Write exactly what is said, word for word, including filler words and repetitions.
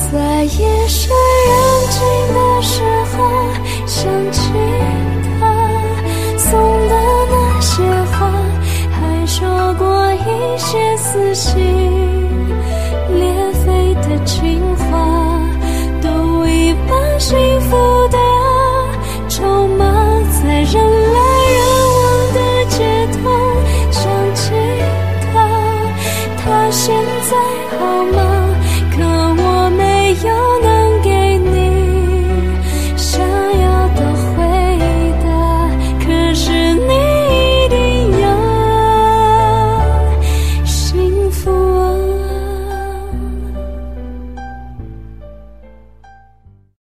在夜深人静的时候，想起他送的那些话，还说过一些撕心裂肺的情话，都已把心